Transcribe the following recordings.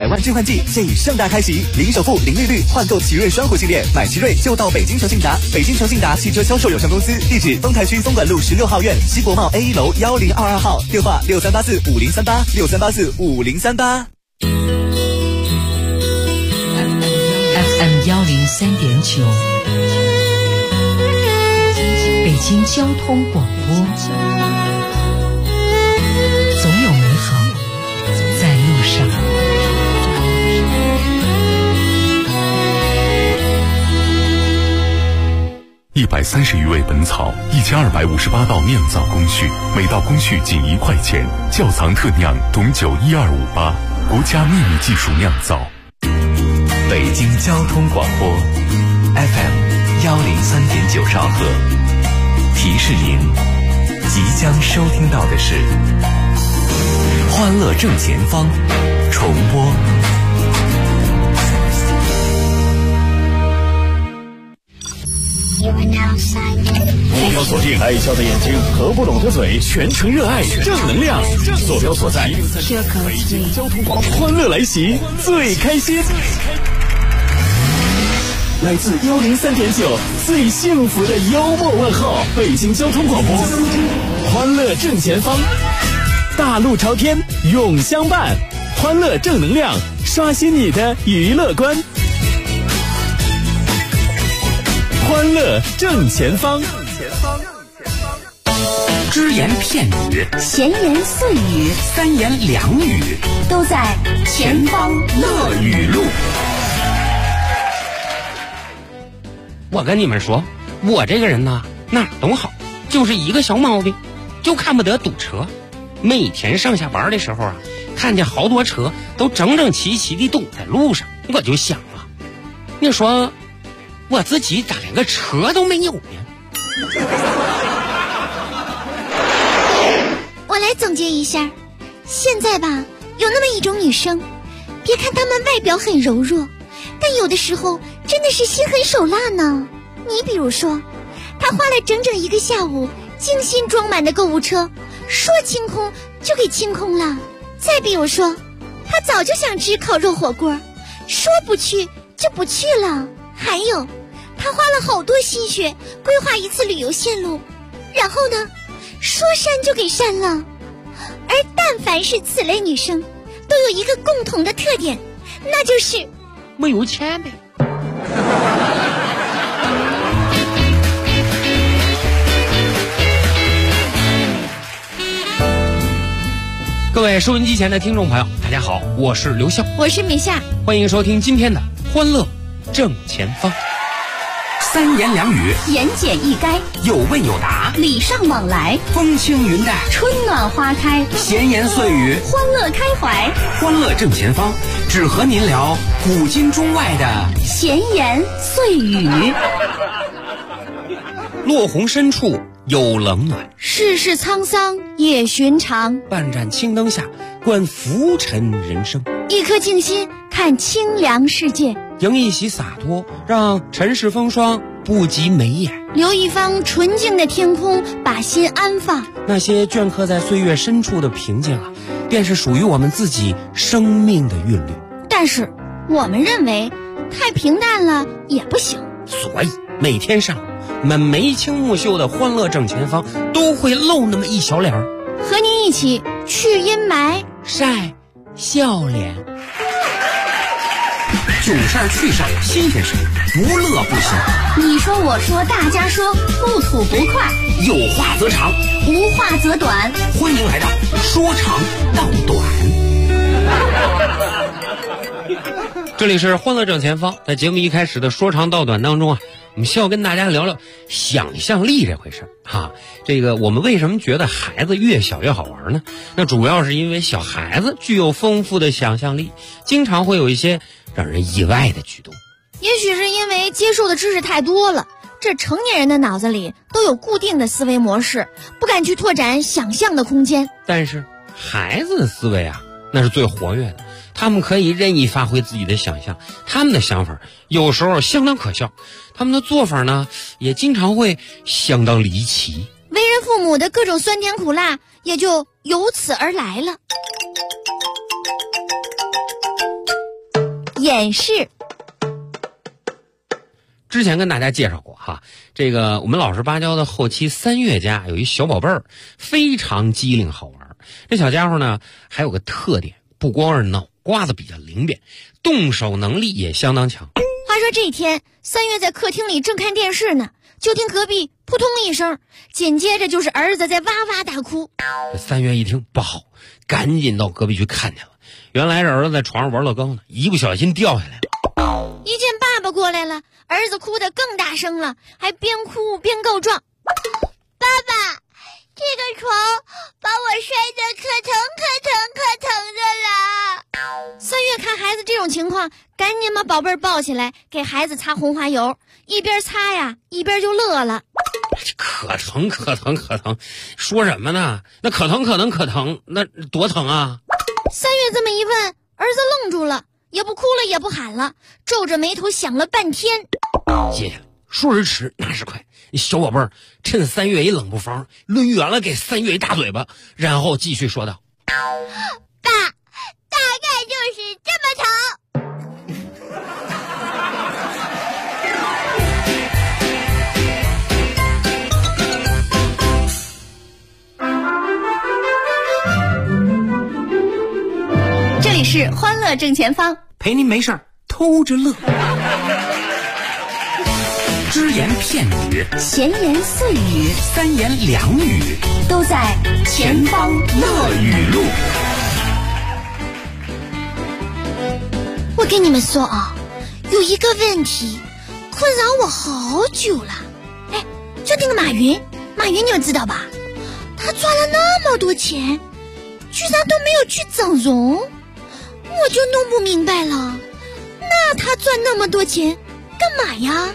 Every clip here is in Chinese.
万置换季现已盛大开启，零首付、零利率换购奇瑞双虎系列，买奇瑞就到北京诚信达。北京诚信达汽车销售有限公司，地址丰台区松管路16号院西国贸 A1楼1022号，电话63845038，63845038。 FM 103.9，北京交通广播，总有美好在路上。 130余味本草，1258道酿造工序，每道工序仅1块钱。窖藏特酿董酒12588，国家秘密技术酿造。 北京交通广播 FM 103.9兆赫，提示您即将收听到的是欢乐正前方重播。 目标锁定爱笑的眼睛和不拢的嘴，全程热爱正能量。坐标所在北京交通广播，欢乐来袭，最开心。来自103.9最幸福的幽默问候，北京交通广播，欢乐正前方，大路朝天永相伴，欢乐正能量，刷新你的娱乐观。欢乐正前方， 只言片语， 闲言碎语， 三言两语， 都在前方乐语录。 我跟你们说，我这个人呢，哪儿都好，就是一个小毛病，就看不得堵车。每天上下班的时候啊，看见好多车都整整齐齐地堵在路上，我就想啊，你说我自己咋连个车都没有呢？ 我来总结一下，现在吧，有那么一种女生，别看她们外表很柔弱，但有的时候真的是心狠手辣呢。你比如说，她花了整整1个下午，精心装满的购物车，说清空就给清空了。再比如说，她早就想吃烤肉火锅，说不去就不去了。还有，他花了好多心血规划一次旅游线路，然后呢，说删就给删了。而但凡是此类女生，都有一个共同的特点，那就是没有钱呗。各位收音机前的听众朋友，大家好，我是刘笑， 我是米夏， 欢迎收听今天的欢乐正前方。三言两语， 言简意赅， 有问有答， 礼尚往来， 风轻云淡， 春暖花开， 闲言碎语， 欢乐开怀。 欢乐正前方，只和您聊古今中外的闲言碎语。 落红深处有冷暖， 世事沧桑也寻常。 半盏青灯下，观浮沉人生。 一颗静心，看清凉世界。 迎一袭洒脱，让尘世风霜不及眉眼。 留一方纯净的天空，把心安放。 那些镌刻在岁月深处的平静啊，便是属于我们自己生命的韵律。 但是我们认为太平淡了也不行， 所以每天上午我们眉清目秀的欢乐正前方都会露那么一小脸儿， 和您一起去阴霾， 晒笑脸。囧事儿趣事儿新鲜事儿，不乐不行。 你说我说大家说，不吐不快， 有话则长， 无话则短。 欢迎来到说长道短。这里是欢乐正前方，在节目一开始的说长道短当中啊，我们需要跟大家聊聊想象力这回事哈。这个我们为什么觉得孩子越小越好玩呢？那主要是因为小孩子具有丰富的想象力，经常会有一些让人意外的举动。 也许是因为接受的知识太多了，这成年人的脑子里都有固定的思维模式，不敢去拓展想象的空间。 但是孩子的思维啊，那是最活跃的，他们可以任意发挥自己的想象，他们的想法有时候相当可笑，他们的做法呢也经常会相当离奇。 为人父母的各种酸甜苦辣也就由此而来了。 演示。 之前跟大家介绍过哈，这个我们老实巴交的后期3月家有一小宝贝儿，非常机灵好玩。这小家伙呢还有个特点，不光是脑瓜子比较灵便，动手能力也相当强。 话说这天，3月在客厅里正看电视呢，就听隔壁扑通一声，紧接着就是儿子在哇哇大哭。 这3月一听不好，赶紧到隔壁去看见了。原来这儿子在床上玩乐高呢，一不小心掉下来了。 一见爸爸过来了，儿子哭得更大声了，还边哭边告状：爸爸，这个床把我摔得可疼的了。3月看孩子这种情况，赶紧把宝贝儿抱起来给孩子擦红花油，一边擦呀一边就乐了。 可疼，说什么呢？那可疼，那多疼啊 ！3月这么一问，儿子愣住了，也不哭了也不喊了，皱着眉头想了半天。 接下来说时迟那时快，小宝贝儿趁3月一冷不防抡圆了给3月一大嘴巴，然后继续说道： 爸，大概就是这么疼。这里是欢乐正前方， 陪您没事儿偷着乐。只言片语， 闲言碎语， 三言两语， 都在前方乐语录。我跟你们说啊，有一个问题困扰我好久了。哎，就那个马云你们知道吧？他赚了那么多钱，居然都没有去整容，我就弄不明白了。那他赚那么多钱干嘛呀？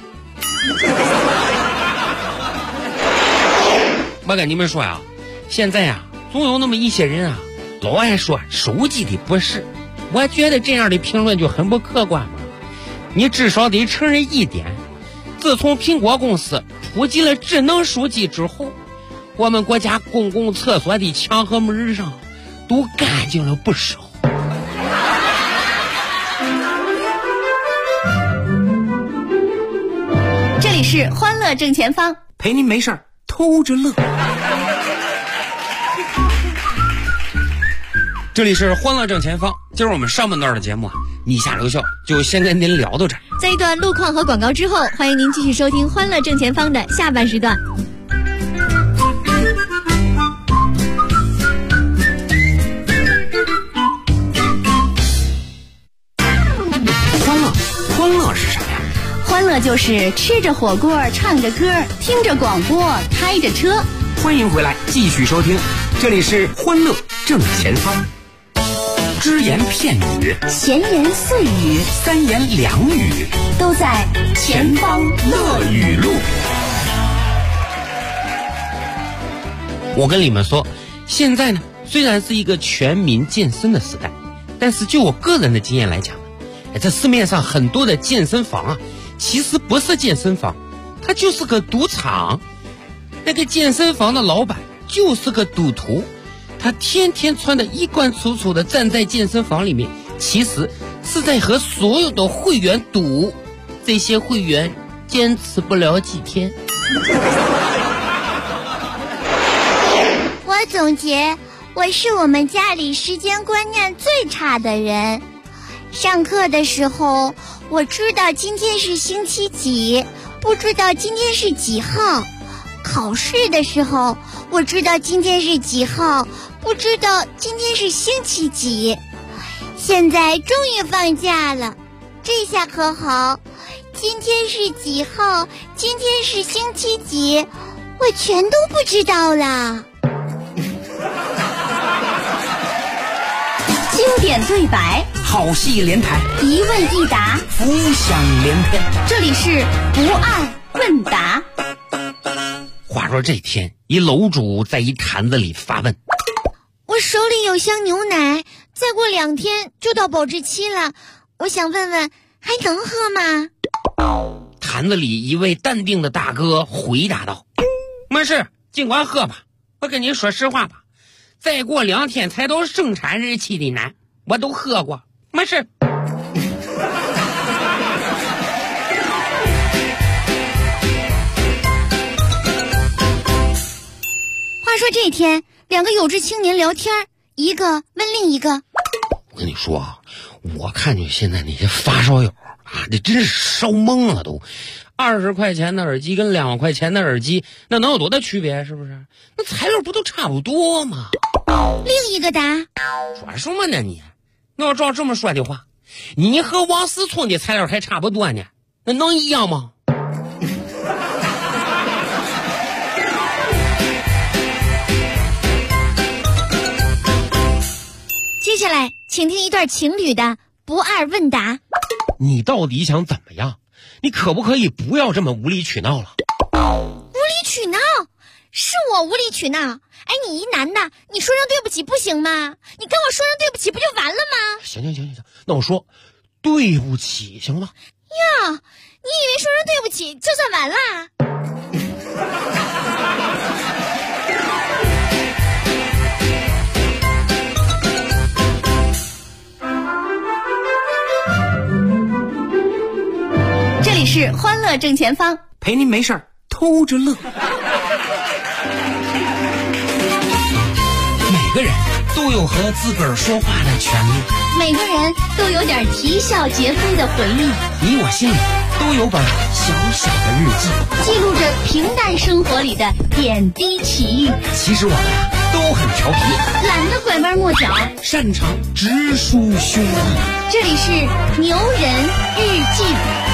我跟你们说呀，现在呀，总有那么一些人啊，老爱说手机的不是。我觉得这样的评论就很不客观嘛。你至少得承认一点，自从苹果公司普及了智能手机之后，我们国家公共厕所的墙和门上都干净了不少。 这里是欢乐正前方， 陪您没事儿偷着乐。 这里是欢乐正前方，今儿我们上半段的节目啊，你下留校就先跟您聊到这儿。 在一段路况和广告之后，欢迎您继续收听欢乐正前方的下半时段。 欢乐是什么呀？ 欢乐就是吃着火锅，唱着歌，听着广播，开着车。 欢迎回来，继续收听，这里是欢乐正前方。只言片语， 闲言碎语， 三言两语， 都在前方乐语录。 我跟你们说，现在呢，虽然是一个全民健身的时代，但是就我个人的经验来讲呢，这市面上很多的健身房啊，其实不是健身房，它就是个赌场。那个健身房的老板就是个赌徒，他天天穿得衣冠楚楚的站在健身房里面，其实是在和所有的会员赌，这些会员坚持不了几天。 我总结，我是我们家里时间观念最差的人。上课的时候，我知道今天是星期几，不知道今天是几号。考试的时候，我知道今天是几号，不知道今天是星期几。现在终于放假了，这下可好，今天是几号，今天是星期几，我全都不知道了。经典对白， 好戏连台， 一问一答， 浮想联翩。 这里是不二问答。 话说这天，一楼主在一坛子里发问： 我手里有箱牛奶，再过2天就到保质期了，我想问问还能喝吗？ 坛子里一位淡定的大哥回答道：没事，尽管喝吧。我跟你说实话吧，再过2天才到生产日期的奶，我都喝过，没事。 说这天两个有志青年聊天，一个问另一个： 我跟你说啊，我看见现在那些发烧友啊，这真是烧懵了都。20块钱的耳机跟2块钱的耳机，那能有多大区别？是不是？那材料不都差不多吗？ 另一个答： 说什么呢你？那要照这么说的话，你和王思聪的材料还差不多呢，那能一样吗？ 接下来请听一段情侣的不二问答。 你到底想怎么样？你可不可以不要这么无理取闹了？ 无理取闹？是我无理取闹？哎，你一男的，你说声对不起不行吗？你跟我说声对不起不就完了吗？ 行，那我说对不起行吗？ 哟，你以为说声对不起就算完了？这里是欢乐正前方， 陪您没事儿偷着乐。 每个人都有和自个儿说话的权利， 每个人都有点啼笑皆非的回忆， 你我心里都有本小小的日记， 记录着平淡生活里的点滴奇遇。 其实我们都很调皮， 懒得拐弯抹角， 擅长直抒胸臆。 这里是牛人日记。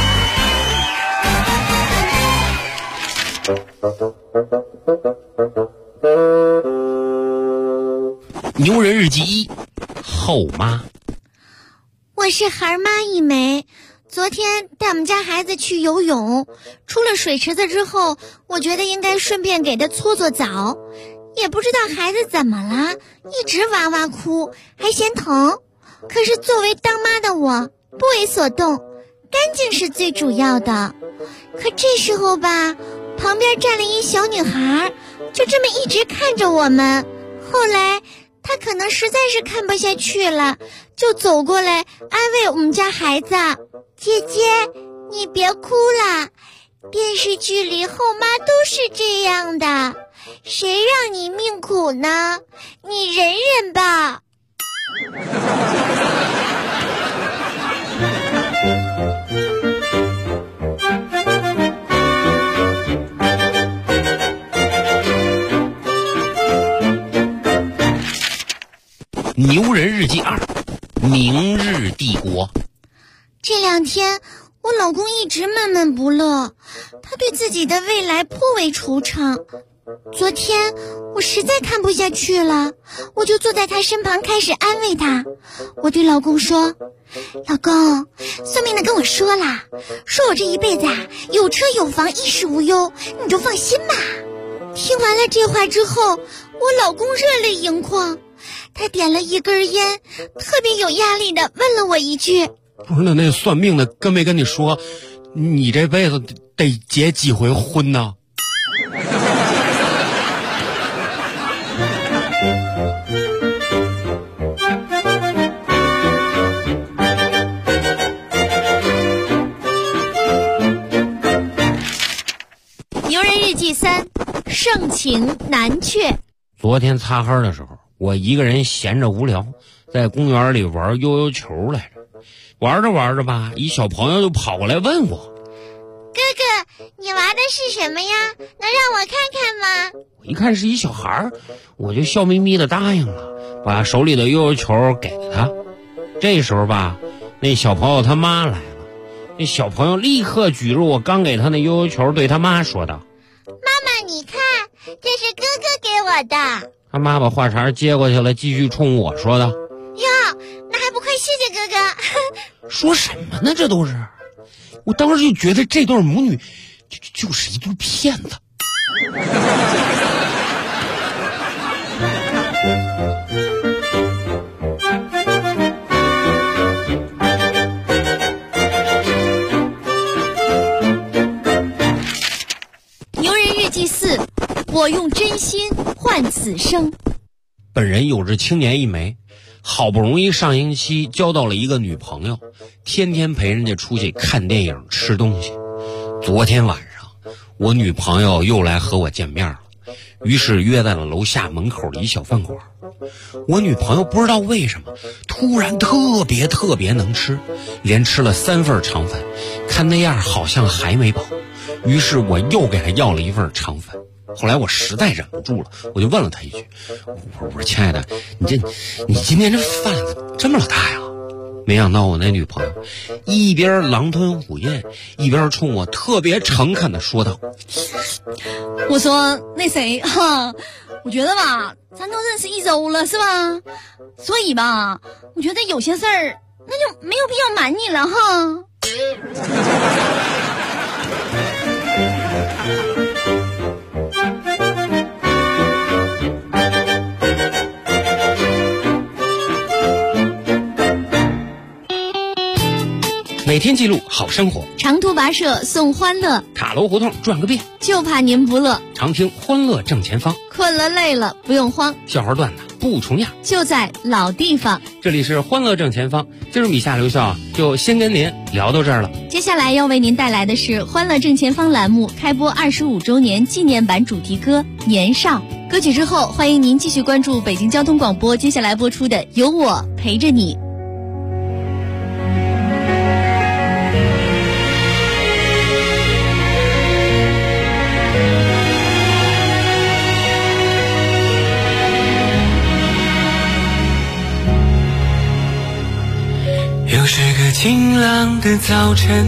牛人日记1，后妈。 我是孩妈一枚，昨天带我们家孩子去游泳，出了水池子之后，我觉得应该顺便给他搓搓澡，也不知道孩子怎么了，一直哇哇哭，还嫌疼。可是作为当妈的我，不为所动，干净是最主要的。可这时候吧，旁边站了一小女孩，就这么一直看着我们。后来她可能实在是看不下去了，就走过来安慰我们家孩子：姐姐，你别哭了，电视剧里后妈都是这样的，谁让你命苦呢？你忍忍吧。 牛人日记2，明日帝国。 这2天我老公一直闷闷不乐，他对自己的未来颇为惆怅。昨天我实在看不下去了，我就坐在他身旁开始安慰他。我对老公说：老公，算命的跟我说了，说我这一辈子啊有车有房，衣食无忧，你就放心吧。听完了这话之后，我老公热泪盈眶，他点了一根烟，特别有压力的问了我一句： 不是，那算命的跟没跟你说你这辈子得结几回婚呢？ 牛人日记3，盛情难却。 昨天擦黑的时候，我一个人闲着无聊，在公园里玩悠悠球来着。玩着玩着吧，一小朋友就跑过来问我： 哥哥，你玩的是什么呀？能让我看看吗？ 我一看是一小孩，我就笑眯眯的答应了，把手里的悠悠球给了他。这时候吧，那小朋友他妈来了，那小朋友立刻举着我刚给他那悠悠球，对他妈说道： 妈妈，你看，这是哥哥给我的。 他妈把话茬接过去了，继续冲我说道： 哟，那还不快谢谢哥哥。 说什么呢？这都是，我当时就觉得这对母女就是一对骗子。 牛人日记4，我用真心换此生。 本人有着青年一枚，好不容易上映期交到了一个女朋友，天天陪人家出去看电影吃东西。昨天晚上我女朋友又来和我见面了， 于是约在了楼下门口的一小饭馆。我女朋友不知道为什么突然特别能吃，连吃了3份肠粉，看那样好像还没饱，于是我又给她要了一份肠粉。后来我实在忍不住了，我就问了她一句，我说亲爱的，你今天这饭这么老大呀？没想到我那女朋友一边狼吞虎咽，一边冲我特别诚恳地说道， 我说那谁哈，我觉得吧，咱都认识1周了是吧？所以吧，我觉得有些事儿那就没有必要瞒你了哈。 每天记录好生活， 长途跋涉送欢乐， 塔楼胡同转个遍， 就怕您不乐。 常听欢乐正前方， 困了累了不用慌， 笑话段子不重样， 就在老地方。 这里是欢乐正前方，今儿米夏留校就先跟您聊到这儿了。 接下来要为您带来的是欢乐正前方栏目开播25周年纪念版主题歌《年少》。歌曲之后，欢迎您继续关注北京交通广播接下来播出的《有我陪着你》。 又是个晴朗的早晨，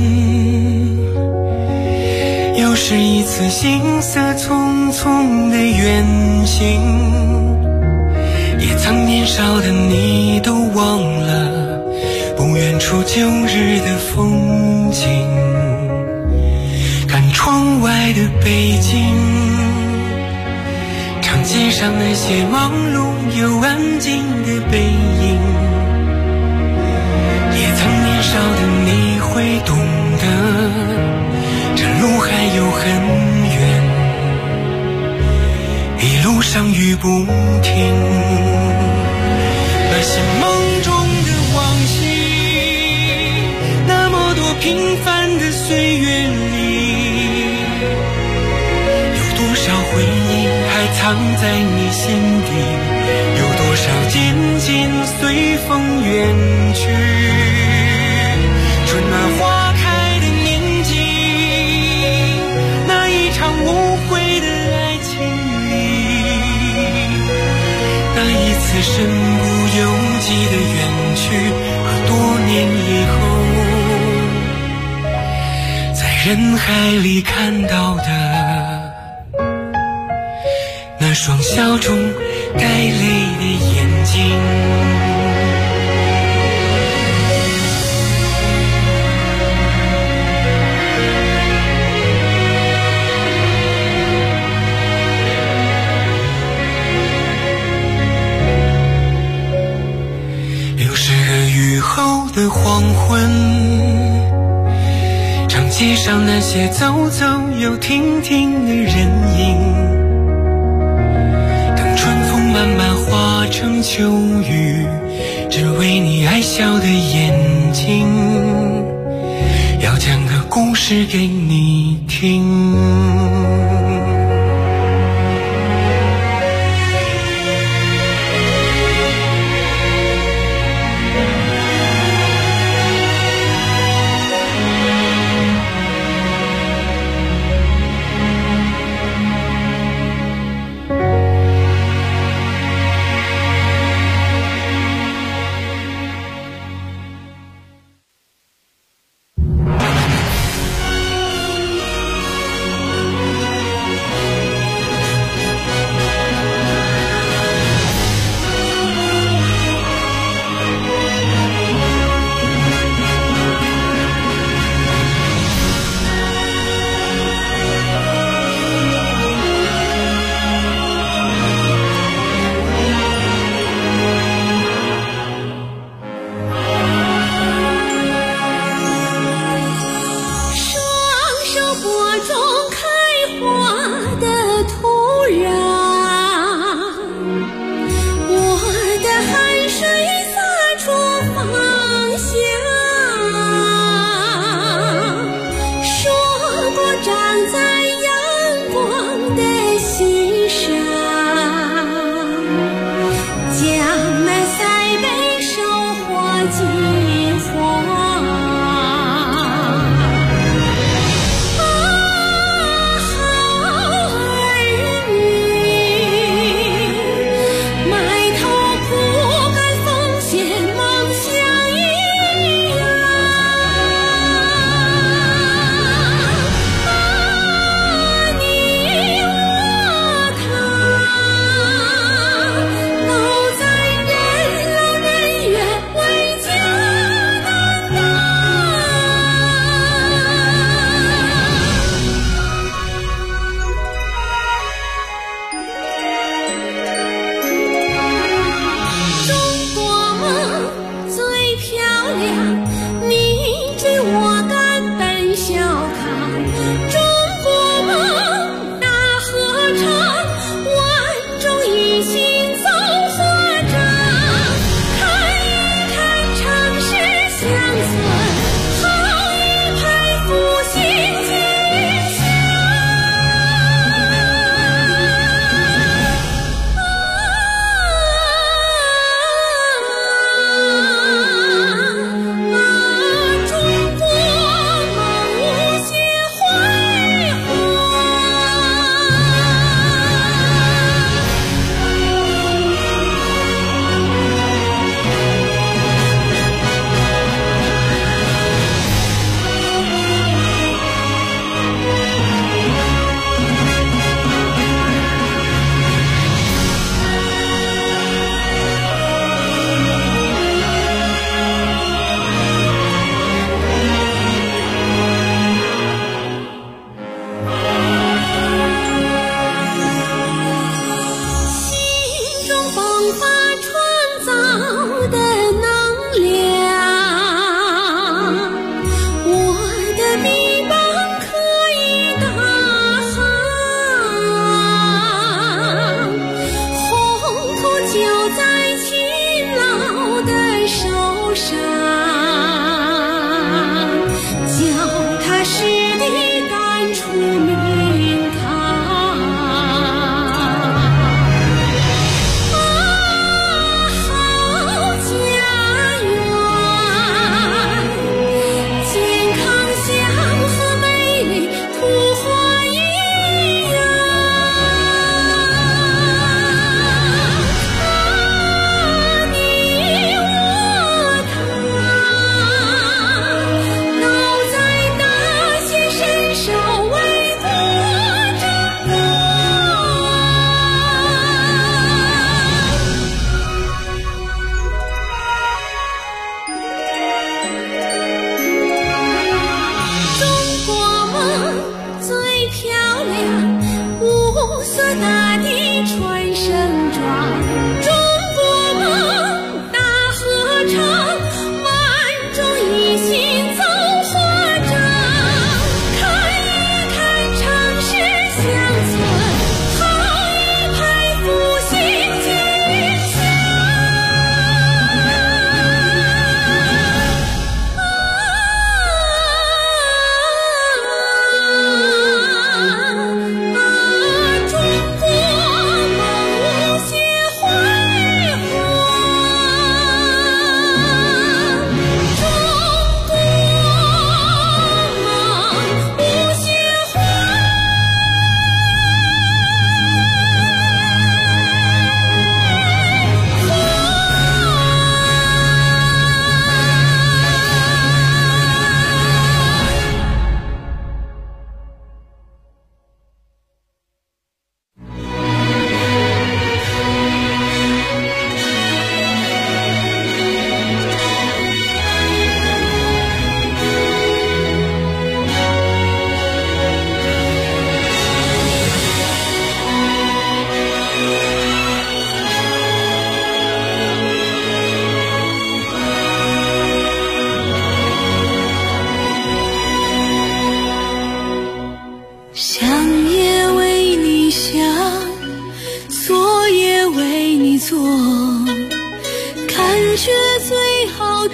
又是一次行色匆匆的远行，也曾年少的你都忘了不远处旧日的风景，看窗外的北京，长街上那些忙碌又安静的背影，也曾年少的你会懂得，这路还有很远，一路上雨不停。那些梦中的往昔，那么多平凡的岁月里，有多少回忆还藏在你心底，有多少渐渐随风远去。春暖花开的年纪，那一场无悔的爱情里，那一次身不由己的远去，和多年以后在人海里看到的那双笑中带泪的眼睛。后的黄昏，长街上那些走走又停停的人影，等春风慢慢化成秋雨，只为你爱笑的眼睛，要讲个故事给你听。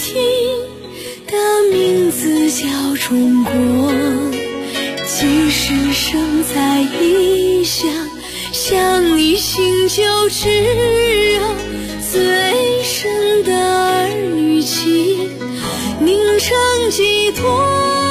情的名字叫中国，即使生在异乡，想你心就炙热，最深的儿女情凝成寄托。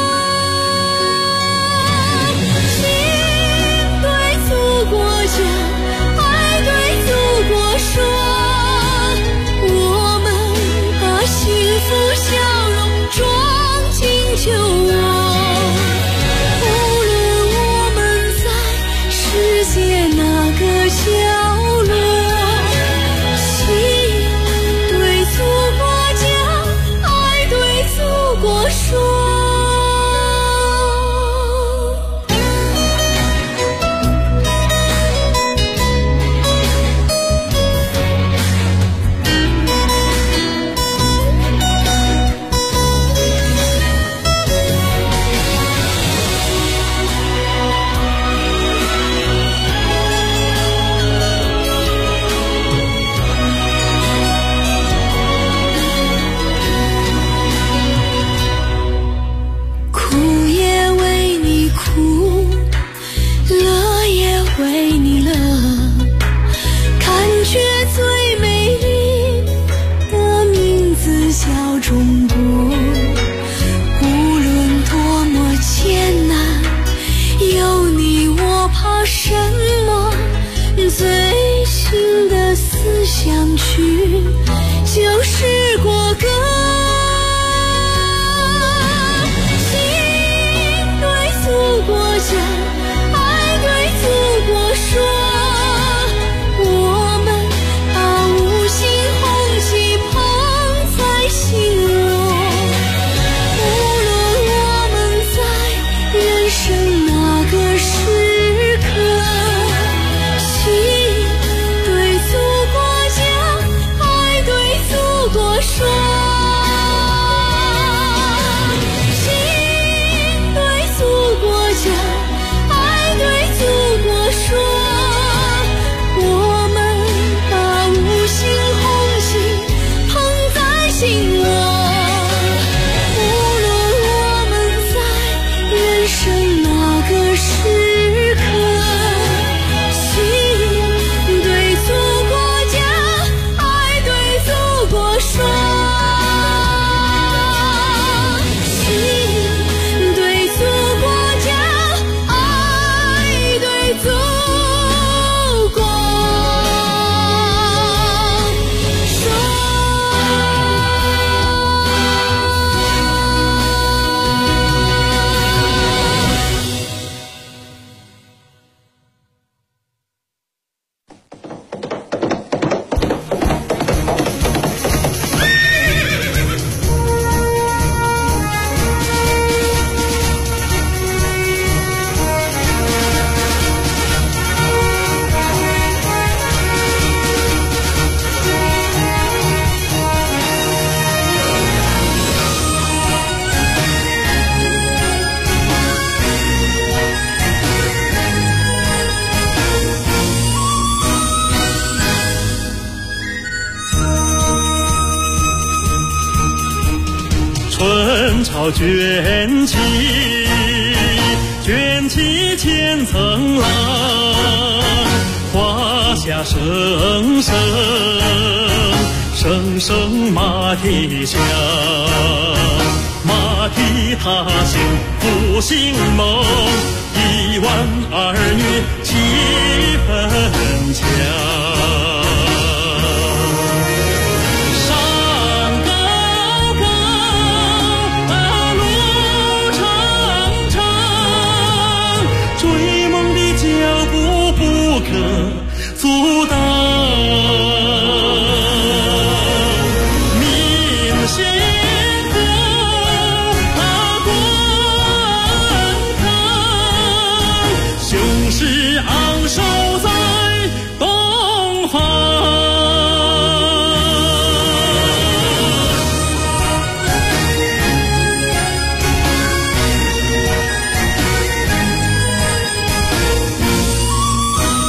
就是国歌，心对祖国讲，爱对祖国说，我们把五星红旗捧在心窝，无论我们在人生哪个时刻，心对祖国讲，爱对祖国说，心对祖国讲，爱对祖国说，我们把五星红旗捧在心窝，无论我们在人生哪个时刻，心对祖国讲，爱对祖国说，心对祖国讲，爱对祖国春潮卷起，卷起千层浪，华夏声声，声声马蹄响，马蹄踏行复兴梦，1万儿女气氛强。阻挡民心和滚烫，雄狮昂首在东方。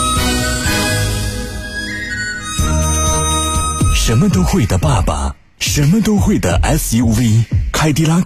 什么都会的爸爸，什什么都会的 SUV 凯迪拉克